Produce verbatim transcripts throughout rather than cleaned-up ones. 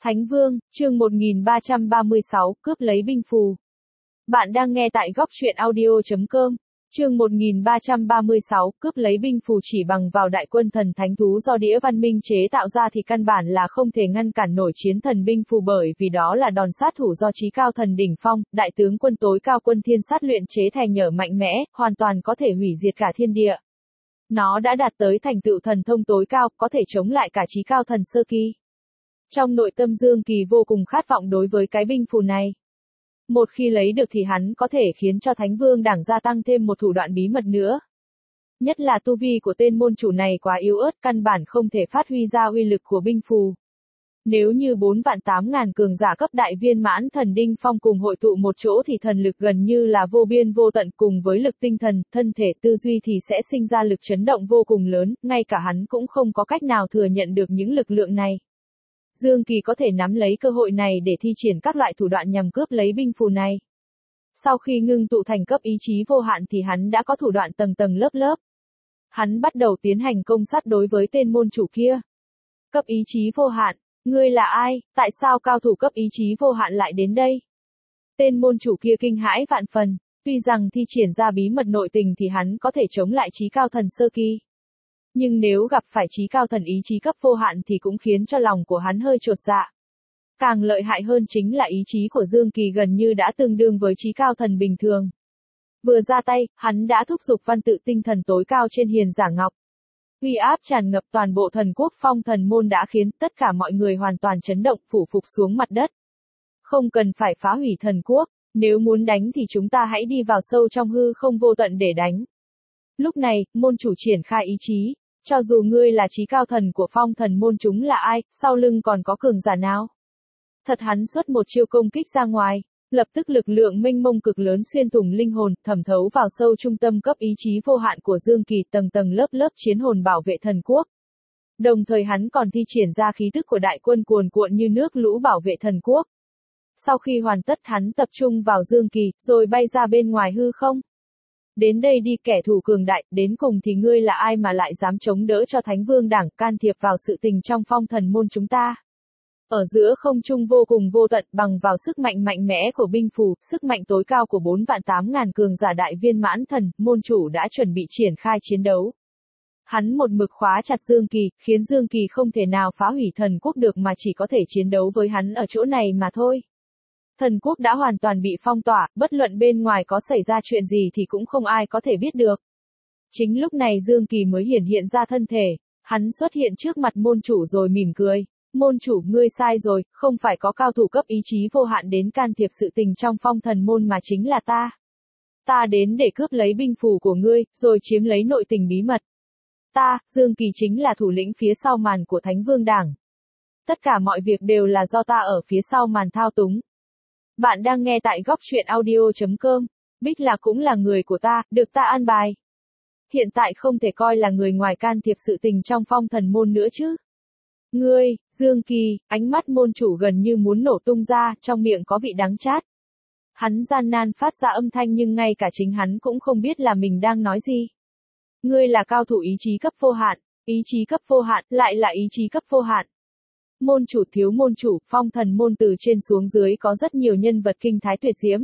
Thánh Vương, chương một nghìn ba trăm ba mươi sáu, cướp lấy binh phù. Bạn đang nghe tại góc truyện audio chấm com. Chương một nghìn ba trăm ba mươi sáu, cướp lấy binh phù chỉ bằng vào đại quân thần thánh thú do đĩa văn minh chế tạo ra thì căn bản là không thể ngăn cản nổi chiến thần binh phù, bởi vì đó là đòn sát thủ do chí cao thần đỉnh phong, đại tướng quân tối cao quân thiên sát luyện chế thành nhở mạnh mẽ, hoàn toàn có thể hủy diệt cả thiên địa. Nó đã đạt tới thành tựu thần thông tối cao, có thể chống lại cả chí cao thần sơ kỳ. Trong nội tâm Dương Kỳ vô cùng khát vọng đối với cái binh phù này. Một khi lấy được thì hắn có thể khiến cho Thánh Vương Đảng gia tăng thêm một thủ đoạn bí mật nữa. Nhất là tu vi của tên môn chủ này quá yếu ớt, căn bản không thể phát huy ra uy lực của binh phù. Nếu như bốn vạn tám ngàn cường giả cấp đại viên mãn thần đinh phong cùng hội tụ một chỗ thì thần lực gần như là vô biên vô tận, cùng với lực tinh thần, thân thể, tư duy thì sẽ sinh ra lực chấn động vô cùng lớn, ngay cả hắn cũng không có cách nào thừa nhận được những lực lượng này. Dương Kỳ có thể nắm lấy cơ hội này để thi triển các loại thủ đoạn nhằm cướp lấy binh phù này. Sau khi ngưng tụ thành cấp ý chí vô hạn thì hắn đã có thủ đoạn tầng tầng lớp lớp. Hắn bắt đầu tiến hành công sát đối với tên môn chủ kia. Cấp ý chí vô hạn, ngươi là ai, tại sao cao thủ cấp ý chí vô hạn lại đến đây? Tên môn chủ kia kinh hãi vạn phần, tuy rằng thi triển ra bí mật nội tình thì hắn có thể chống lại chí cao thần sơ kỳ. Nhưng nếu gặp phải chí cao thần ý chí cấp vô hạn thì cũng khiến cho lòng của hắn hơi chột dạ. Càng lợi hại hơn chính là ý chí của Dương Kỳ gần như đã tương đương với chí cao thần bình thường. Vừa ra tay, hắn đã thúc giục văn tự tinh thần tối cao trên hiền giả ngọc. Uy áp tràn ngập toàn bộ thần quốc Phong Thần môn đã khiến tất cả mọi người hoàn toàn chấn động, phủ phục xuống mặt đất. Không cần phải phá hủy thần quốc, nếu muốn đánh thì chúng ta hãy đi vào sâu trong hư không vô tận để đánh. Lúc này, môn chủ triển khai ý chí. Cho dù ngươi là chí cao thần của Phong Thần môn chúng là ai, sau lưng còn có cường giả nào? Thật hắn xuất một chiêu công kích ra ngoài, lập tức lực lượng mênh mông cực lớn xuyên thủng linh hồn, thẩm thấu vào sâu trung tâm cấp ý chí vô hạn của Dương Kỳ, tầng tầng lớp lớp chiến hồn bảo vệ thần quốc. Đồng thời hắn còn thi triển ra khí tức của đại quân cuồn cuộn như nước lũ bảo vệ thần quốc. Sau khi hoàn tất hắn tập trung vào Dương Kỳ, rồi bay ra bên ngoài hư không. Đến đây đi kẻ thù cường đại, đến cùng thì ngươi là ai mà lại dám chống đỡ cho Thánh Vương Đảng can thiệp vào sự tình trong Phong Thần môn chúng ta? Ở giữa không trung vô cùng vô tận, bằng vào sức mạnh mạnh mẽ của binh phù, sức mạnh tối cao của bốn vạn tám ngàn cường giả đại viên mãn thần, môn chủ đã chuẩn bị triển khai chiến đấu. Hắn một mực khóa chặt Dương Kỳ, khiến Dương Kỳ không thể nào phá hủy thần quốc được mà chỉ có thể chiến đấu với hắn ở chỗ này mà thôi. Thần quốc đã hoàn toàn bị phong tỏa, bất luận bên ngoài có xảy ra chuyện gì thì cũng không ai có thể biết được. Chính lúc này Dương Kỳ mới hiển hiện ra thân thể, hắn xuất hiện trước mặt môn chủ rồi mỉm cười. Môn chủ, ngươi sai rồi, không phải có cao thủ cấp ý chí vô hạn đến can thiệp sự tình trong Phong Thần môn mà chính là ta. Ta đến để cướp lấy binh phù của ngươi, rồi chiếm lấy nội tình bí mật. Ta, Dương Kỳ chính là thủ lĩnh phía sau màn của Thánh Vương Đảng. Tất cả mọi việc đều là do ta ở phía sau màn thao túng. Bạn đang nghe tại góc truyện audio chấm com. Bích Lạc cũng là người của ta, được ta an bài. Hiện tại không thể coi là người ngoài can thiệp sự tình trong Phong Thần môn nữa chứ. Ngươi, Dương Kỳ, ánh mắt môn chủ gần như muốn nổ tung ra, trong miệng có vị đắng chát. Hắn gian nan phát ra âm thanh nhưng ngay cả chính hắn cũng không biết là mình đang nói gì. Ngươi là cao thủ ý chí cấp vô hạn, ý chí cấp vô hạn, lại là ý chí cấp vô hạn. Môn chủ, thiếu môn chủ, Phong Thần môn từ trên xuống dưới có rất nhiều nhân vật kinh thái tuyệt diễm.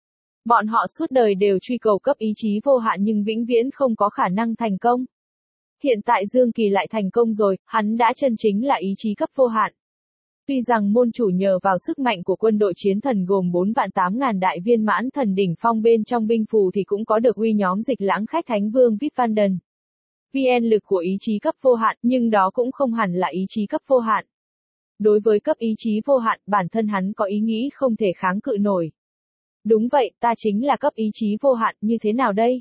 Bọn họ suốt đời đều truy cầu cấp ý chí vô hạn nhưng vĩnh viễn không có khả năng thành công. Hiện tại Dương Kỳ lại thành công rồi, hắn đã chân chính là ý chí cấp vô hạn. Tuy rằng môn chủ nhờ vào sức mạnh của quân đội chiến thần gồm bốn vạn tám ngàn đại viên mãn thần đỉnh phong bên trong binh phù thì cũng có được uy nhóm dịch lãng khách Thánh Vương Vít Van Đần. vê en lực của ý chí cấp vô hạn, nhưng đó cũng không hẳn là ý chí cấp vô hạn. Đối với cấp ý chí vô hạn, bản thân hắn có ý nghĩ không thể kháng cự nổi. Đúng vậy, ta chính là cấp ý chí vô hạn, như thế nào đây?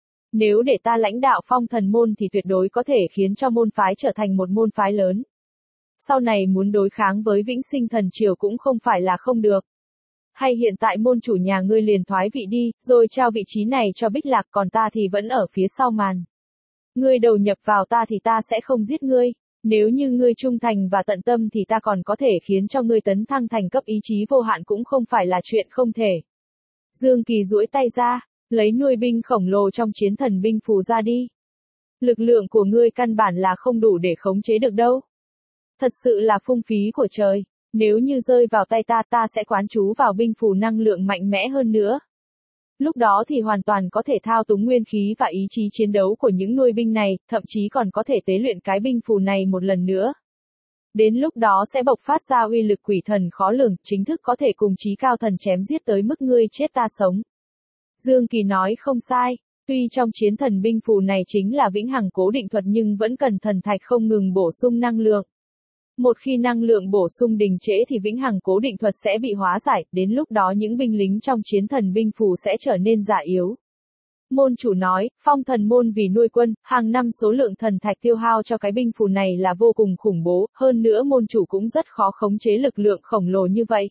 Nếu để ta lãnh đạo Phong Thần môn thì tuyệt đối có thể khiến cho môn phái trở thành một môn phái lớn. Sau này muốn đối kháng với Vĩnh Sinh Thần Triều cũng không phải là không được. Hay hiện tại môn chủ nhà ngươi liền thoái vị đi, rồi trao vị trí này cho Bích Lạc, còn ta thì vẫn ở phía sau màn. Ngươi đầu nhập vào ta thì ta sẽ không giết ngươi. Nếu như ngươi trung thành và tận tâm thì ta còn có thể khiến cho ngươi tấn thăng thành cấp ý chí vô hạn cũng không phải là chuyện không thể. Dương Kỳ duỗi tay ra, lấy nuôi binh khổng lồ trong chiến thần binh phù ra đi. Lực lượng của ngươi căn bản là không đủ để khống chế được đâu. Thật sự là phung phí của trời. Nếu như rơi vào tay ta, ta sẽ quán trú vào binh phù năng lượng mạnh mẽ hơn nữa. Lúc đó thì hoàn toàn có thể thao túng nguyên khí và ý chí chiến đấu của những nuôi binh này, thậm chí còn có thể tế luyện cái binh phù này một lần nữa. Đến lúc đó sẽ bộc phát ra uy lực quỷ thần khó lường, chính thức có thể cùng chí cao thần chém giết tới mức ngươi chết ta sống. Dương Kỳ nói không sai, tuy trong chiến thần binh phù này chính là vĩnh hằng cố định thuật nhưng vẫn cần thần thạch không ngừng bổ sung năng lượng. Một khi năng lượng bổ sung đình trễ thì vĩnh hằng cố định thuật sẽ bị hóa giải, đến lúc đó những binh lính trong chiến thần binh phù sẽ trở nên già yếu. Môn chủ nói, phong thần môn vì nuôi quân, hàng năm số lượng thần thạch tiêu hao cho cái binh phù này là vô cùng khủng bố, hơn nữa môn chủ cũng rất khó khống chế lực lượng khổng lồ như vậy.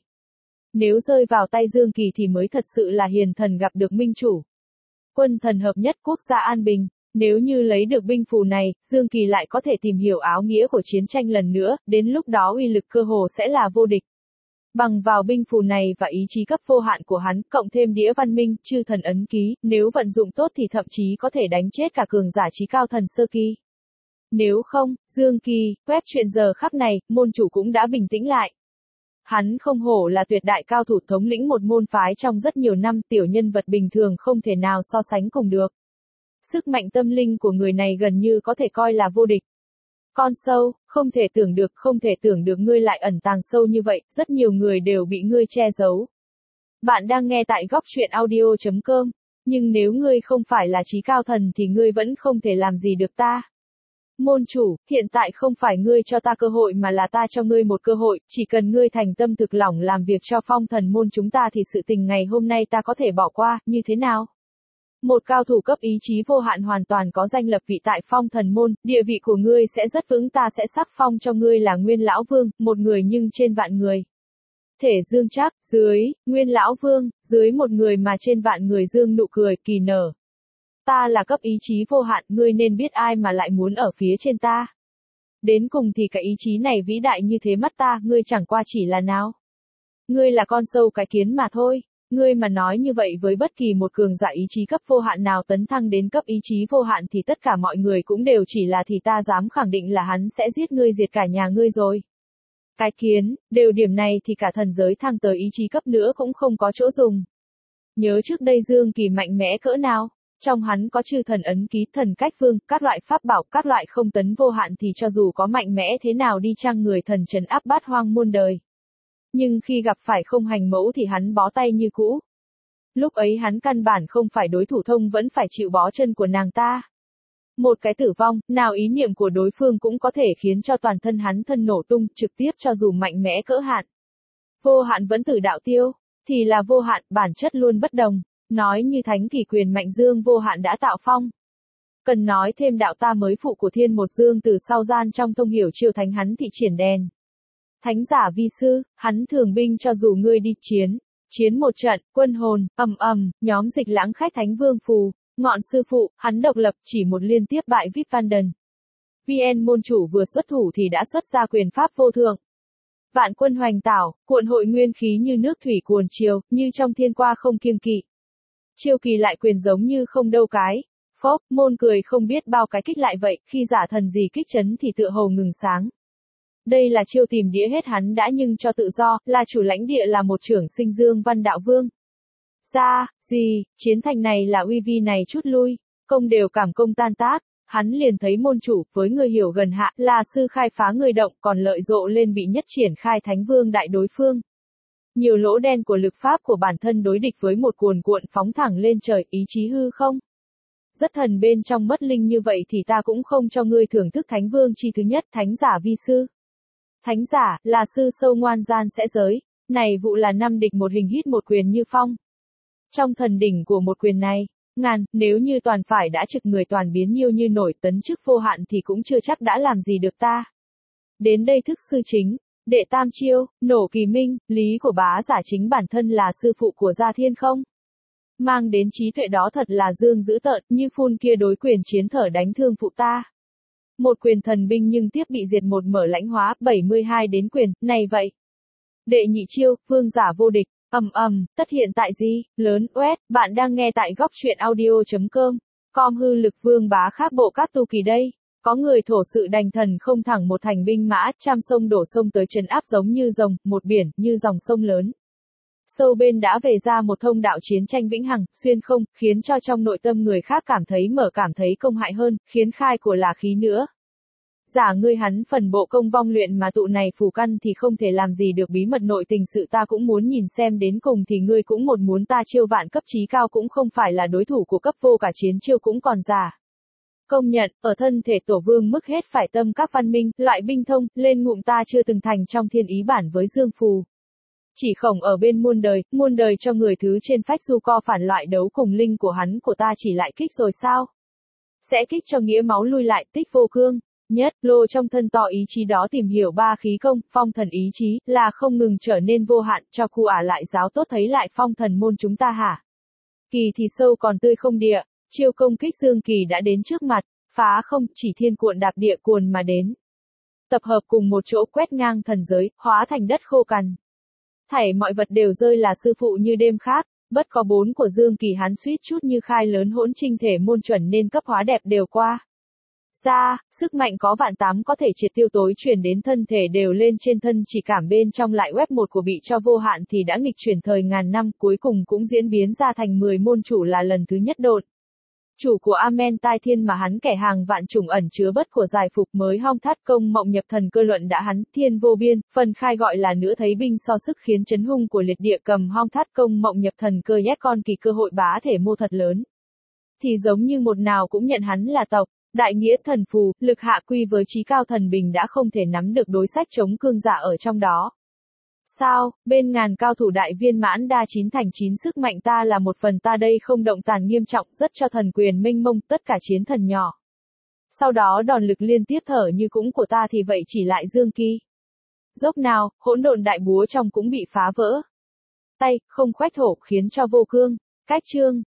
Nếu rơi vào tay Dương Kỳ thì mới thật sự là hiền thần gặp được minh chủ. Quân thần hợp nhất, quốc gia an bình. Nếu như lấy được binh phù này, Dương Kỳ lại có thể tìm hiểu áo nghĩa của chiến tranh lần nữa, đến lúc đó uy lực cơ hồ sẽ là vô địch. Bằng vào binh phù này và ý chí cấp vô hạn của hắn, cộng thêm đĩa văn minh, chư thần ấn ký, nếu vận dụng tốt thì thậm chí có thể đánh chết cả cường giả chí cao thần sơ kỳ. Nếu không, Dương Kỳ, web chuyện giờ khắp này, môn chủ cũng đã bình tĩnh lại. Hắn không hổ là tuyệt đại cao thủ thống lĩnh một môn phái trong rất nhiều năm, tiểu nhân vật bình thường không thể nào so sánh cùng được. Sức mạnh tâm linh của người này gần như có thể coi là vô địch. Con sâu, không thể tưởng được, không thể tưởng được ngươi lại ẩn tàng sâu như vậy, rất nhiều người đều bị ngươi che giấu. Bạn đang nghe tại góc chuyện audio chấm com, nhưng nếu ngươi không phải là chí cao thần thì ngươi vẫn không thể làm gì được ta. Môn chủ, hiện tại không phải ngươi cho ta cơ hội mà là ta cho ngươi một cơ hội, chỉ cần ngươi thành tâm thực lòng làm việc cho phong thần môn chúng ta thì sự tình ngày hôm nay ta có thể bỏ qua, như thế nào? Một cao thủ cấp ý chí vô hạn hoàn toàn có danh lập vị tại phong thần môn, địa vị của ngươi sẽ rất vững, ta sẽ sắc phong cho ngươi là Nguyên Lão Vương, một người nhưng trên vạn người. Thể Dương Trác, dưới, Nguyên Lão Vương, dưới một người mà trên vạn người Dương nụ cười, kỳ nở. Ta là cấp ý chí vô hạn, ngươi nên biết ai mà lại muốn ở phía trên ta. Đến cùng thì cái ý chí này vĩ đại như thế mắt ta, ngươi chẳng qua chỉ là nào. Ngươi là con sâu cái kiến mà thôi. Ngươi mà nói như vậy với bất kỳ một cường giả ý chí cấp vô hạn nào tấn thăng đến cấp ý chí vô hạn thì tất cả mọi người cũng đều chỉ là thì ta dám khẳng định là hắn sẽ giết ngươi diệt cả nhà ngươi rồi. Cái kiến, đều điểm này thì cả thần giới thăng tới ý chí cấp nữa cũng không có chỗ dùng. Nhớ trước đây Dương Kỳ mạnh mẽ cỡ nào? Trong hắn có chư thần ấn ký, thần cách vương, các loại pháp bảo, các loại không tấn vô hạn thì cho dù có mạnh mẽ thế nào đi chăng người thần trấn áp bát hoang muôn đời. Nhưng khi gặp phải không hành mẫu thì hắn bó tay như cũ. Lúc ấy hắn căn bản không phải đối thủ, thông vẫn phải chịu bó chân của nàng ta. Một cái tử vong, nào ý niệm của đối phương cũng có thể khiến cho toàn thân hắn thân nổ tung, trực tiếp cho dù mạnh mẽ cỡ hạn. Vô hạn vẫn tử đạo tiêu, thì là vô hạn, bản chất luôn bất đồng. Nói như thánh kỷ quyền mạnh dương vô hạn đã tạo phong. Cần nói thêm đạo ta mới phụ của thiên một dương từ sau gian trong thông hiểu chiêu thánh hắn thị triển đèn. Thánh giả vi sư, hắn thường binh cho dù ngươi đi chiến, chiến một trận, quân hồn, ầm ầm, nhóm dịch lãng khách thánh vương phù, ngọn sư phụ, hắn độc lập chỉ một liên tiếp bại Vip Vanden. vê en môn chủ vừa xuất thủ thì đã xuất ra quyền pháp vô thượng. Vạn quân hoành tảo, cuộn hội nguyên khí như nước thủy cuồn chiều, như trong thiên qua không kiêng kỵ. Chiêu kỳ lại quyền giống như không đâu cái. Phốc, môn cười không biết bao cái kích lại vậy, khi giả thần gì kích chấn thì tựa hồ ngừng sáng. Đây là chiêu tìm đĩa hết hắn đã nhưng cho tự do, là chủ lãnh địa là một trưởng sinh Dương Văn Đạo Vương. Ra, gì, chiến thành này là uy vi này chút lui, công đều cảm công tan tác, hắn liền thấy môn chủ, với người hiểu gần hạ, là sư khai phá người động, còn lợi rộ lên bị nhất triển khai thánh vương đại đối phương. Nhiều lỗ đen của lực pháp của bản thân đối địch với một cuồn cuộn phóng thẳng lên trời, ý chí hư không. Rất thần bên trong mất linh như vậy thì ta cũng không cho ngươi thưởng thức thánh vương chi thứ nhất, thánh giả vi sư. Thánh giả, là sư sâu ngoan gian sẽ giới, này vụ là năm địch một hình hít một quyền như phong. Trong thần đỉnh của một quyền này, ngàn, nếu như toàn phải đã trực người toàn biến nhiêu như nổi tấn chức vô hạn thì cũng chưa chắc đã làm gì được ta. Đến đây thức sư chính, đệ tam chiêu, nổ kỳ minh, lý của bá giả chính bản thân là sư phụ của Gia Thiên không? Mang đến trí tuệ đó thật là dương dữ tợn, như phun kia đối quyền chiến thở đánh thương phụ ta. Một quyền thần binh nhưng tiếp bị diệt một mở lãnh hóa, bảy mươi hai đến quyền, này vậy. Đệ nhị chiêu, vương giả vô địch, ầm ầm, tất hiện tại gì, lớn, oét, bạn đang nghe tại góc chuyện audio chấm com, com hư lực vương bá khác bộ cát tu kỳ đây. Có người thổ sự đành thần không thẳng một thành binh mã, trăm sông đổ sông tới trấn áp giống như rồng, một biển, như dòng sông lớn. Sâu bên đã về ra một thông đạo chiến tranh vĩnh hằng, xuyên không, khiến cho trong nội tâm người khác cảm thấy mở cảm thấy công hại hơn, khiến khai của là khí nữa. Giả ngươi hắn phần bộ công vong luyện mà tụ này phù căn thì không thể làm gì được bí mật nội tình sự ta cũng muốn nhìn xem đến cùng thì ngươi cũng một muốn ta chiêu vạn cấp trí cao cũng không phải là đối thủ của cấp vô cả chiến chiêu cũng còn già. Công nhận, ở thân thể tổ vương mức hết phải tâm các văn minh, loại binh thông, lên ngụm ta chưa từng thành trong thiên ý bản với dương phù. Chỉ khổng ở bên muôn đời, muôn đời cho người thứ trên phách du co phản loại đấu cùng linh của hắn của ta chỉ lại kích rồi sao? Sẽ kích cho nghĩa máu lui lại tích vô cương. Nhất, lô trong thân tỏ ý chí đó tìm hiểu ba khí công, phong thần ý chí, là không ngừng trở nên vô hạn, cho khu ả lại giáo tốt thấy lại phong thần môn chúng ta hả? Kỳ thì sâu còn tươi không địa, chiêu công kích dương kỳ đã đến trước mặt, phá không, chỉ thiên cuộn đạp địa cuồn mà đến. Tập hợp cùng một chỗ quét ngang thần giới, hóa thành đất khô cằn. Thảy mọi vật đều rơi là sư phụ như đêm khác, bất có bốn của dương kỳ hắn suýt chút như khai lớn hỗn trinh thể môn chuẩn nên cấp hóa đẹp đều qua. Ra, sức mạnh có vạn tám có thể triệt tiêu tối chuyển đến thân thể đều lên trên thân chỉ cảm bên trong lại web một của bị cho vô hạn thì đã nghịch chuyển thời ngàn năm cuối cùng cũng diễn biến ra thành mười môn chủ là lần thứ nhất độn. Chủ của Amen tai thiên mà hắn kẻ hàng vạn chủng ẩn chứa bất của giải phục mới hong thắt công mộng nhập thần cơ luận đã hắn thiên vô biên, phần khai gọi là nữa thấy binh so sức khiến chấn hung của liệt địa cầm hong thắt công mộng nhập thần cơ nhét con kỳ cơ hội bá thể mô thật lớn. Thì giống như một nào cũng nhận hắn là tộc. Đại nghĩa thần phù, lực hạ quy với trí cao thần bình đã không thể nắm được đối sách chống cương giả ở trong đó. Sao, bên ngàn cao thủ đại viên mãn đa chín thành chín sức mạnh ta là một phần ta đây không động tàn nghiêm trọng rất cho thần quyền minh mông tất cả chiến thần nhỏ. Sau đó đòn lực liên tiếp thở như cũng của ta thì vậy chỉ lại dương kỳ. Dốc nào, hỗn độn đại búa trong cũng bị phá vỡ. Tay, không khoách thổ khiến cho vô cương, cách chương.